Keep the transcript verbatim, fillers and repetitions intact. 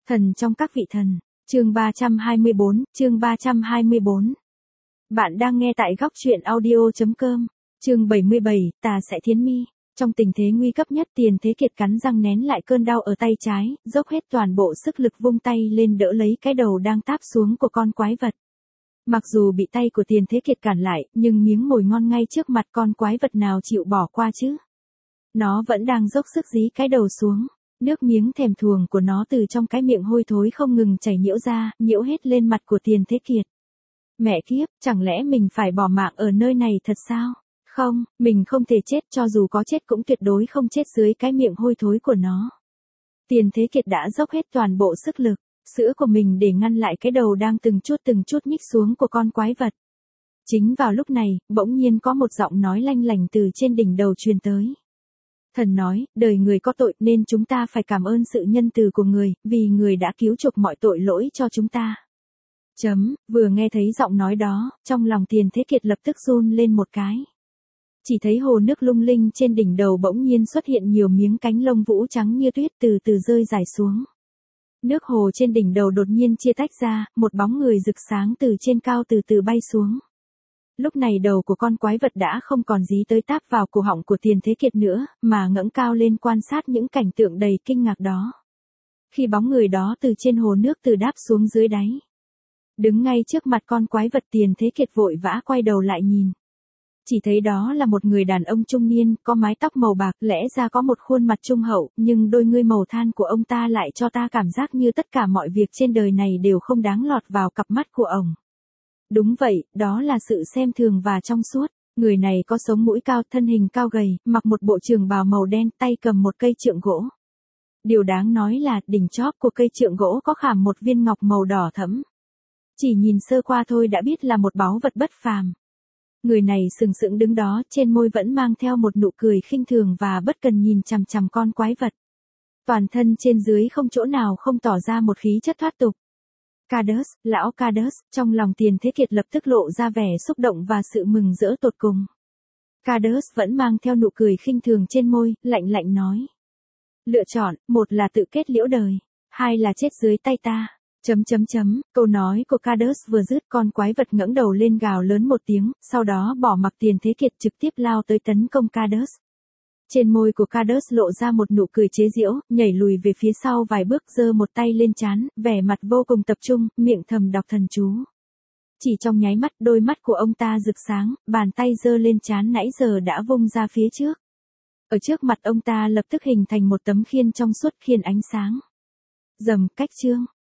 Thần trong các vị thần, chương ba trăm hai mươi bốn, chương ba trăm hai mươi bốn. Bạn đang nghe tại góc truyện audio chấm com, chương bảy mươi bảy, tà sẽ thiến mi. Trong tình thế nguy cấp nhất, Tiền Thế Kiệt cắn răng nén lại cơn đau ở tay trái, dốc hết toàn bộ sức lực vung tay lên đỡ lấy cái đầu đang táp xuống của con quái vật. Mặc dù bị tay của Tiền Thế Kiệt cản lại, nhưng miếng mồi ngon ngay trước mặt con quái vật nào chịu bỏ qua chứ. Nó vẫn đang dốc sức dí cái đầu xuống. Nước miếng thèm thuồng của nó từ trong cái miệng hôi thối không ngừng chảy nhiễu ra, nhiễu hết lên mặt của Tiền Thế Kiệt. Mẹ kiếp, chẳng lẽ mình phải bỏ mạng ở nơi này thật sao? Không, mình không thể chết, cho dù có chết cũng tuyệt đối không chết dưới cái miệng hôi thối của nó. Tiền Thế Kiệt đã dốc hết toàn bộ sức lực, sữa của mình để ngăn lại cái đầu đang từng chút từng chút nhích xuống của con quái vật. Chính vào lúc này, bỗng nhiên có một giọng nói lanh lành từ trên đỉnh đầu truyền tới. Thần nói, đời người có tội nên chúng ta phải cảm ơn sự nhân từ của người, vì người đã cứu chuộc mọi tội lỗi cho chúng ta. Chấm, vừa nghe thấy giọng nói đó, trong lòng Tiền Thế Kiệt lập tức run lên một cái. Chỉ thấy hồ nước lung linh trên đỉnh đầu bỗng nhiên xuất hiện nhiều miếng cánh lông vũ trắng như tuyết từ từ rơi rải xuống. Nước hồ trên đỉnh đầu đột nhiên chia tách ra, một bóng người rực sáng từ trên cao từ từ bay xuống. Lúc này đầu của con quái vật đã không còn dí tới táp vào cổ họng của Tiền Thế Kiệt nữa, mà ngẩng cao lên quan sát những cảnh tượng đầy kinh ngạc đó. Khi bóng người đó từ trên hồ nước từ đáp xuống dưới đáy. Đứng ngay trước mặt con quái vật, Tiền Thế Kiệt vội vã quay đầu lại nhìn. Chỉ thấy đó là một người đàn ông trung niên, có mái tóc màu bạc, lẽ ra có một khuôn mặt trung hậu, nhưng đôi ngươi màu than của ông ta lại cho ta cảm giác như tất cả mọi việc trên đời này đều không đáng lọt vào cặp mắt của ông. Đúng vậy, đó là sự xem thường và trong suốt. Người này có sống mũi cao, thân hình cao gầy, mặc một bộ trường bào màu đen, tay cầm một cây trượng gỗ. Điều đáng nói là đỉnh chóp của cây trượng gỗ có khảm một viên ngọc màu đỏ thẫm. Chỉ nhìn sơ qua thôi đã biết là một báu vật bất phàm. Người này sừng sững đứng đó, trên môi vẫn mang theo một nụ cười khinh thường và bất cần nhìn chằm chằm con quái vật. Toàn thân trên dưới không chỗ nào không tỏ ra một khí chất thoát tục. Cadus, lão Cadus, trong lòng Tiền Thế Kiệt lập tức lộ ra vẻ xúc động và sự mừng rỡ tột cùng. Cadus vẫn mang theo nụ cười khinh thường trên môi, lạnh lạnh nói. Lựa chọn, một là tự kết liễu đời, hai là chết dưới tay ta. Chấm chấm chấm, câu nói của Cadus vừa dứt, con quái vật ngẩng đầu lên gào lớn một tiếng, sau đó bỏ mặc Tiền Thế Kiệt trực tiếp lao tới tấn công Cadus. Trên môi của Cadus lộ ra một nụ cười chế giễu, nhảy lùi về phía sau vài bước, giơ một tay lên trán, vẻ mặt vô cùng tập trung, miệng thầm đọc thần chú. Chỉ trong nháy mắt, đôi mắt của ông ta rực sáng, bàn tay giơ lên trán nãy giờ đã vung ra phía trước. Ở trước mặt ông ta lập tức hình thành một tấm khiên trong suốt, khiên ánh sáng. Rầm, cách chương,